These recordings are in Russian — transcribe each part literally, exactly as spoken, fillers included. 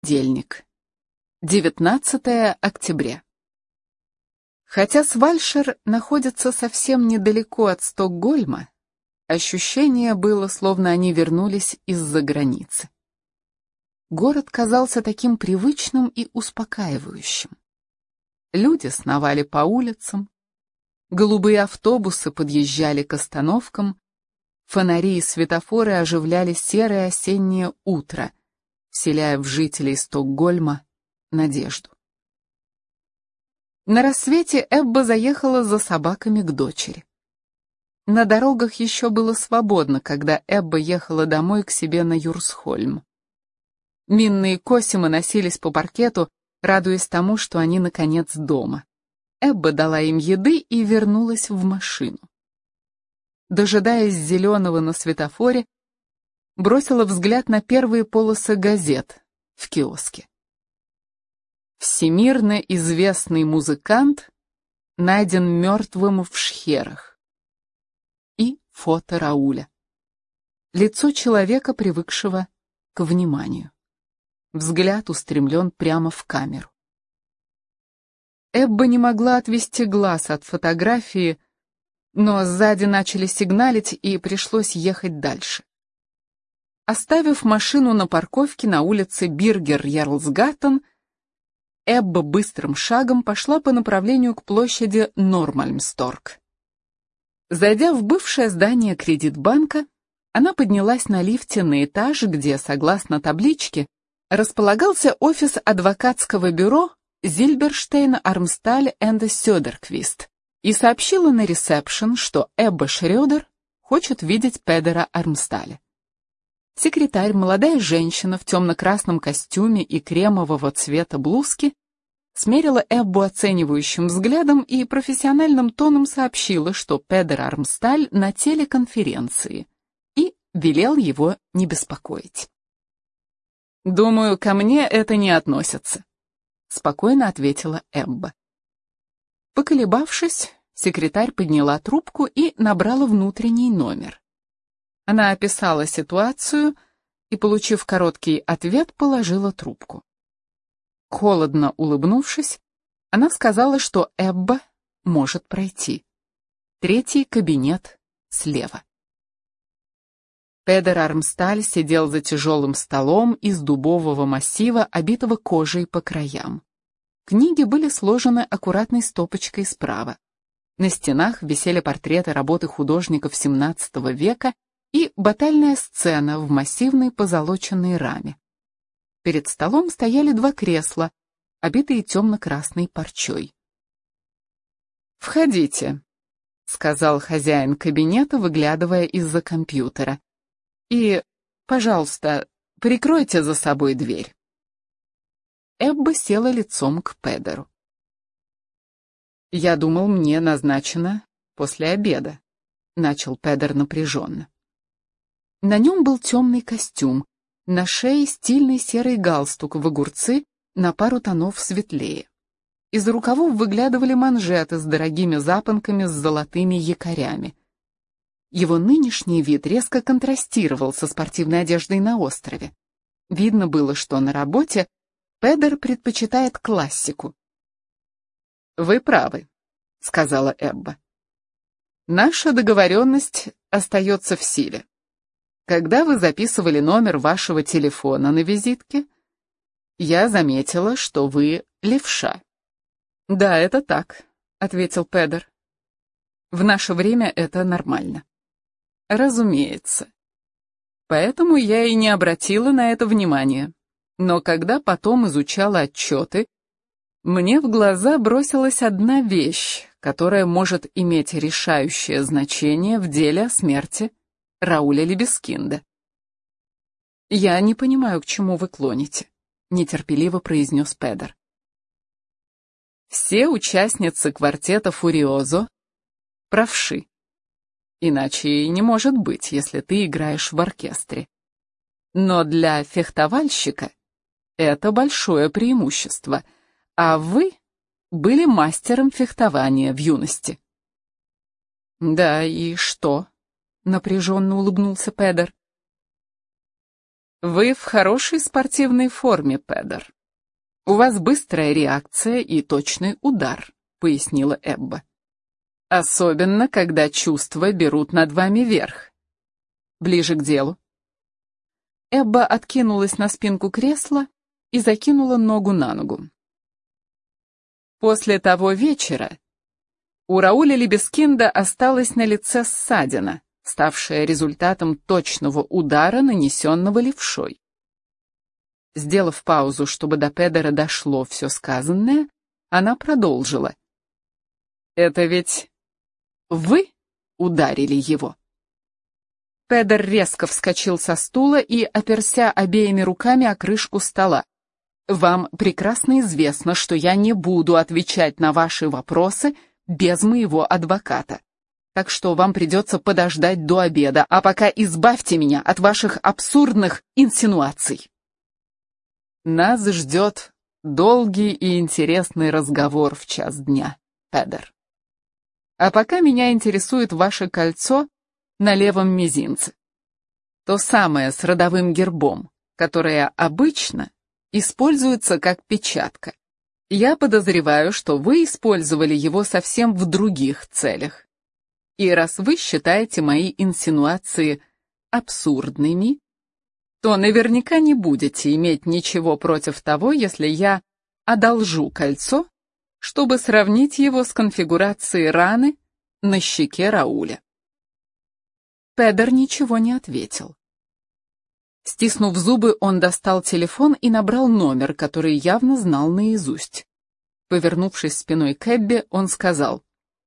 Понедельник, девятнадцатое октября. Хотя Свальшер находится совсем недалеко от Стокгольма, ощущение было, словно они вернулись из-за границы. Город казался таким привычным и успокаивающим. Люди сновали по улицам, голубые автобусы подъезжали к остановкам, фонари и светофоры оживляли серое осеннее утро, вселяя в жителей Стокгольма надежду. На рассвете Эбба заехала за собаками к дочери. На дорогах еще было свободно, когда Эбба ехала домой к себе на Юрсхольм. Минные косимы носились по паркету, радуясь тому, что они наконец дома. Эбба дала им еды и вернулась в машину. Дожидаясь зеленого на светофоре, бросила взгляд на первые полосы газет в киоске. Всемирно известный музыкант найден мертвым в Шхерах. И фото Рауля. Лицо человека, привыкшего к вниманию. Взгляд устремлен прямо в камеру. Эбба не могла отвести глаз от фотографии, но сзади начали сигналить, и пришлось ехать дальше. Оставив машину на парковке на улице Биргер-Ярлсгаттен, Эбба быстрым шагом пошла по направлению к площади Нормальмсторг. Зайдя в бывшее здание Кредитбанка, она поднялась на лифте на этаж, где, согласно табличке, располагался офис адвокатского бюро Зильберштейн, Армсталь энд Сёдерквист, и сообщила на ресепшн, что Эбба Шрёдер хочет видеть Педера Армсталя. Секретарь, молодая женщина в темно-красном костюме и кремового цвета блузки, смерила Эббу оценивающим взглядом и профессиональным тоном сообщила, что Педер Армсталь на телеконференции, и велел его не беспокоить. «Думаю, ко мне это не относится», — спокойно ответила Эбба. Поколебавшись, секретарь подняла трубку и набрала внутренний номер. Она описала ситуацию и, получив короткий ответ, положила трубку. Холодно улыбнувшись, она сказала, что Эбба может пройти. Третий кабинет слева. Педер Армсталь сидел за тяжелым столом из дубового массива, обитого кожей по краям. Книги были сложены аккуратной стопочкой справа. На стенах висели портреты работы художников семнадцатого века и батальная сцена в массивной позолоченной раме. Перед столом стояли два кресла, обитые темно-красной парчой. «Входите», — сказал хозяин кабинета, выглядывая из-за компьютера. «И, пожалуйста, прикройте за собой дверь». Эбба села лицом к Педеру. «Я думал, мне назначено после обеда», — начал Педер напряженно. На нем был темный костюм, на шее стильный серый галстук в огурцы на пару тонов светлее. Из рукавов выглядывали манжеты с дорогими запонками с золотыми якорями. Его нынешний вид резко контрастировал со спортивной одеждой на острове. Видно было, что на работе Педер предпочитает классику. «Вы правы», — сказала Эбба. «Наша договоренность остается в силе. Когда вы записывали номер вашего телефона на визитке, я заметила, что вы левша». «Да, это так», — ответил Педер. «В наше время это нормально». «Разумеется. Поэтому я и не обратила на это внимания. Но когда потом изучала отчеты, мне в глаза бросилась одна вещь, которая может иметь решающее значение в деле о смерти Рауля Либескинда». «Я не понимаю, к чему вы клоните», — нетерпеливо произнес Педер. «Все участницы квартета «Фуриозо» правши. Иначе и не может быть, если ты играешь в оркестре. Но для фехтовальщика это большое преимущество, а вы были мастером фехтования в юности». «Да, и что?» — напряженно улыбнулся Педер. Вы в хорошей спортивной форме, Педер. У вас быстрая реакция и точный удар, пояснила Эбба. Особенно, когда чувства берут над вами верх. Ближе к делу. Эбба откинулась на спинку кресла и закинула ногу на ногу. После того вечера у Рауля Либескинда осталась на лице ссадина, ставшая результатом точного удара, нанесенного левшой. Сделав паузу, чтобы до Педера дошло все сказанное, она продолжила. «Это ведь вы ударили его?» Педер резко вскочил со стула и оперся обеими руками о крышку стола. «Вам прекрасно известно, что я не буду отвечать на ваши вопросы без моего адвоката. Так что вам придется подождать до обеда, а пока избавьте меня от ваших абсурдных инсинуаций». Нас ждет долгий и интересный разговор в час дня, Педер. А пока меня интересует ваше кольцо на левом мизинце. То самое с родовым гербом, которое обычно используется как печатка. Я подозреваю, что вы использовали его совсем в других целях. И раз вы считаете мои инсинуации абсурдными, то наверняка не будете иметь ничего против того, если я одолжу кольцо, чтобы сравнить его с конфигурацией раны на щеке Рауля. Педер ничего не ответил. Стиснув зубы, он достал телефон и набрал номер, который явно знал наизусть. Повернувшись спиной к Эбби, он сказал: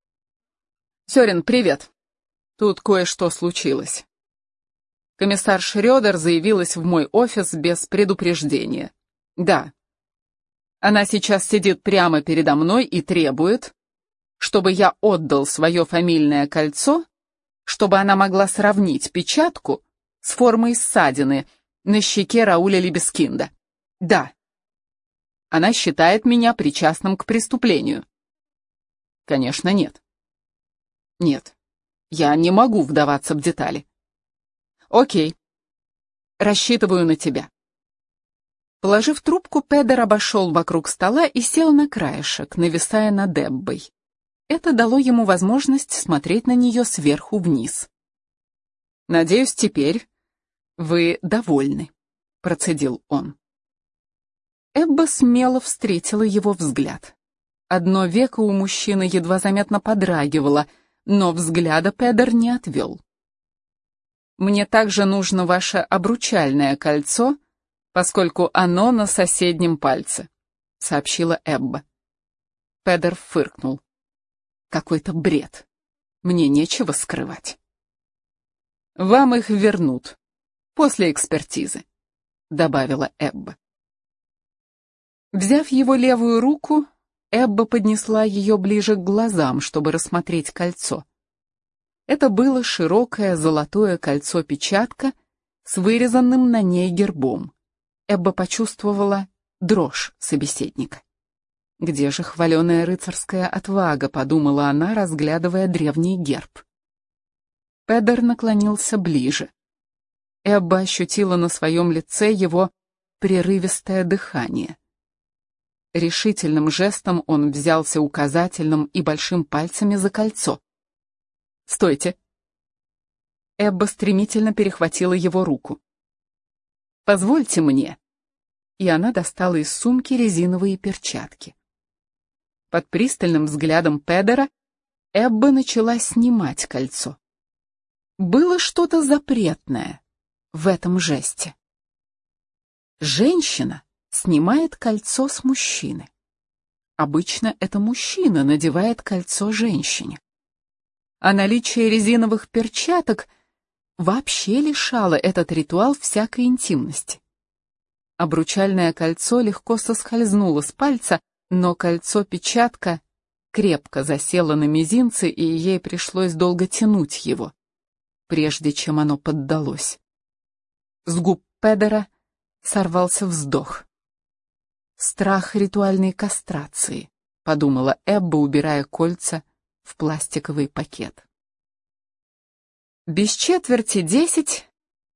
«Сёрен, привет. Тут кое-что случилось. Комиссар Шрёдер заявилась в мой офис без предупреждения. Да. Она сейчас сидит прямо передо мной и требует, чтобы я отдал свое фамильное кольцо, чтобы она могла сравнить печатку с формой ссадины на щеке Рауля Либескинда. Да. Она считает меня причастным к преступлению. Конечно, нет. Нет, я не могу вдаваться в детали. Окей. Рассчитываю на тебя». Положив трубку, Педер обошел вокруг стола и сел на краешек, нависая над Эббой. Это дало ему возможность смотреть на нее сверху вниз. «Надеюсь, теперь вы довольны», — процедил он. Эбба смело встретила его взгляд. Одно веко у мужчины едва заметно подрагивало, но взгляда Педер не отвел. «Мне также нужно ваше обручальное кольцо, поскольку оно на соседнем пальце», — сообщила Эбба. Педер фыркнул. «Какой-то бред. Мне нечего скрывать». «Вам их вернут после экспертизы», — добавила Эбба. Взяв его левую руку, Эбба поднесла ее ближе к глазам, чтобы рассмотреть кольцо. Это было широкое золотое кольцо-печатка с вырезанным на ней гербом. Эбба почувствовала дрожь собеседника. «Где же хваленая рыцарская отвага?» — подумала она, разглядывая древний герб. Педер наклонился ближе. Эбба ощутила на своем лице его прерывистое дыхание. Решительным жестом он взялся указательным и большим пальцами за кольцо. «Стойте!» Эбба стремительно перехватила его руку. «Позвольте мне!» И она достала из сумки резиновые перчатки. Под пристальным взглядом Педера Эбба начала снимать кольцо. Было что-то запретное в этом жесте. Женщина снимает кольцо с мужчины. Обычно это мужчина надевает кольцо женщине. А наличие резиновых перчаток вообще лишало этот ритуал всякой интимности. Обручальное кольцо легко соскользнуло с пальца, но кольцо-печатка крепко засело на мизинце, и ей пришлось долго тянуть его, прежде чем оно поддалось. С губ Педера сорвался вздох. «Страх ритуальной кастрации», — подумала Эбба, убирая кольца в пластиковый пакет. Без четверти десять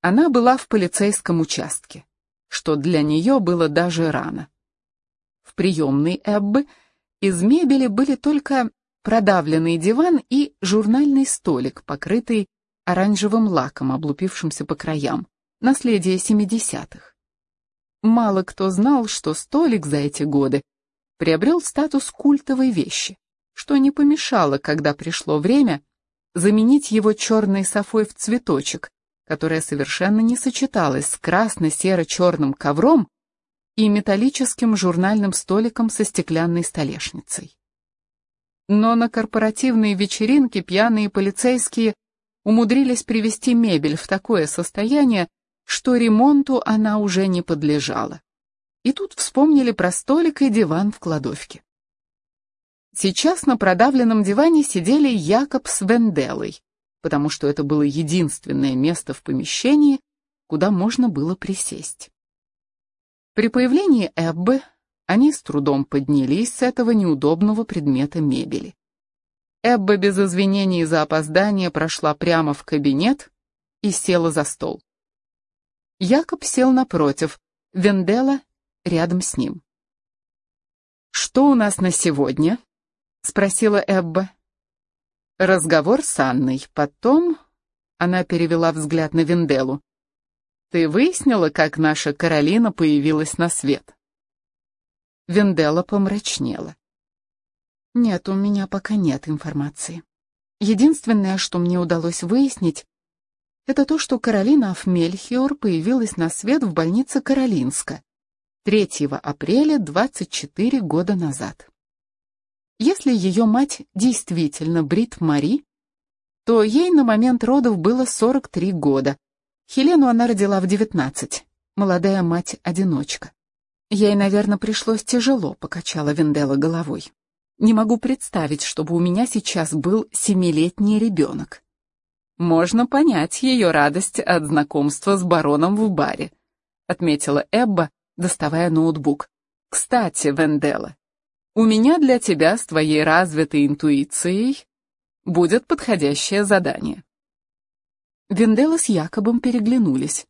Она была в полицейском участке, что для нее было даже рано. В приемной Эббы из мебели были только продавленный диван и журнальный столик, покрытый оранжевым лаком, облупившимся по краям, наследие семидесятых. Мало кто знал, что столик за эти годы приобрел статус культовой вещи, что не помешало, когда пришло время, заменить его черной софой в цветочек, которая совершенно не сочеталась с красно-серо-черным ковром и металлическим журнальным столиком со стеклянной столешницей. Но на корпоративные вечеринки пьяные полицейские умудрились привести мебель в такое состояние, что ремонту она уже не подлежала. И тут вспомнили про столик и диван в кладовке. Сейчас на продавленном диване сидели Якоб с Венделой, потому что это было единственное место в помещении, куда можно было присесть. При появлении Эббы они с трудом поднялись с этого неудобного предмета мебели. Эбба без извинений за опоздание прошла прямо в кабинет и села за стол. Якоб сел напротив, Вендела рядом с ним. «Что у нас на сегодня?» — спросила Эбба. «Разговор с Анной, потом...» — она перевела взгляд на Венделу. «Ты выяснила, как наша Каролина появилась на свет?» Вендела помрачнела. «Нет, у меня пока нет информации. Единственное, что мне удалось выяснить, это то, что Каролина аф Мельхиор появилась на свет в больнице Каролинска третьего апреля двадцать четыре года назад. Если ее мать действительно Брит Мари, то ей на момент родов было сорок три года. Хелену она родила в девятнадцать, молодая мать-одиночка. Ей, наверное, пришлось тяжело, покачала Вендела головой. Не могу представить, чтобы у меня сейчас был семилетний ребенок. Можно понять ее радость от знакомства с бароном в баре, отметила Эбба, доставая ноутбук. Кстати, Вендела, у меня для тебя с твоей развитой интуицией будет подходящее задание. Вендела с Якобом переглянулись.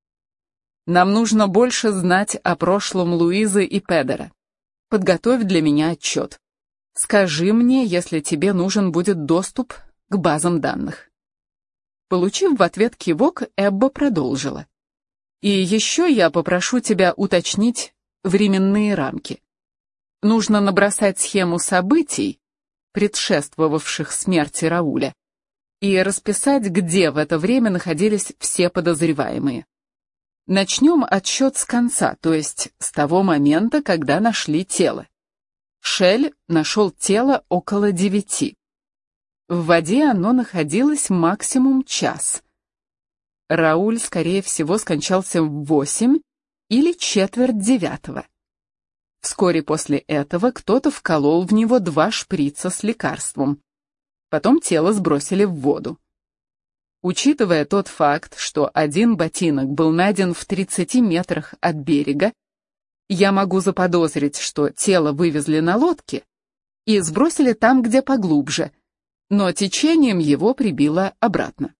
Нам нужно больше знать о прошлом Луизы и Педера. Подготовь для меня отчет. Скажи мне, если тебе нужен будет доступ к базам данных. Получив в ответ кивок, Эбба продолжила. И еще я попрошу тебя уточнить временные рамки. Нужно набросать схему событий, предшествовавших смерти Рауля, и расписать, где в это время находились все подозреваемые. Начнем отсчет с конца, то есть с того момента, когда нашли тело. Шель нашел тело около девяти. В воде оно находилось максимум час. Рауль, скорее всего, скончался в восемь или четверть девятого. Вскоре после этого кто-то вколол в него два шприца с лекарством. Потом тело сбросили в воду. Учитывая тот факт, что один ботинок был найден в тридцати метрах от берега, я могу заподозрить, что тело вывезли на лодке и сбросили там, где поглубже, но течением его прибило обратно.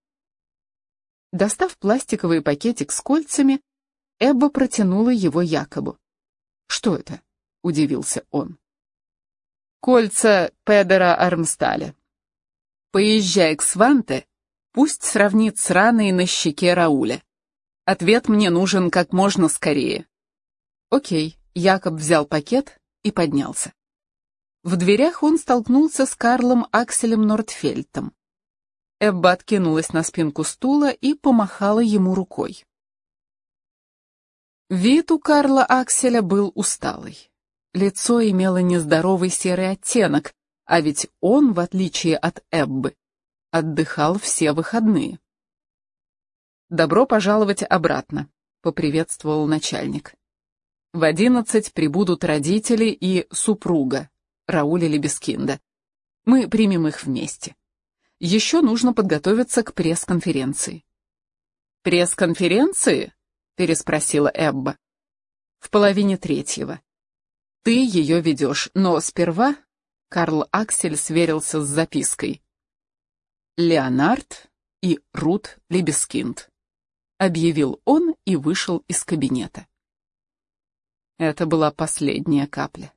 Достав пластиковый пакетик с кольцами, Эбба протянула его Якобу. «Что это?» — удивился он. «Кольца Педера Армсталя. Поезжай к Сванте, пусть сравнит с раной на щеке Рауля. Ответ мне нужен как можно скорее». «Окей», — Якоб взял пакет и поднялся. В дверях он столкнулся с Карлом Акселем Нортфельтом. Эбба откинулась на спинку стула и помахала ему рукой. Вид у Карла Акселя был усталый. Лицо имело нездоровый серый оттенок, а ведь он, в отличие от Эббы, отдыхал все выходные. «Добро пожаловать обратно», — поприветствовал начальник. «В одиннадцать прибудут родители и супруга Рауля Лебескинда. Мы примем их вместе. Еще нужно подготовиться к пресс-конференции». «Пресс-конференции?» — переспросила Эбба. «В половине третьего. Ты ее ведешь, но сперва...» Карл Аксель сверился с запиской. «Леонард и Рут Лебескинд. объявил он и вышел из кабинета. Это была последняя капля.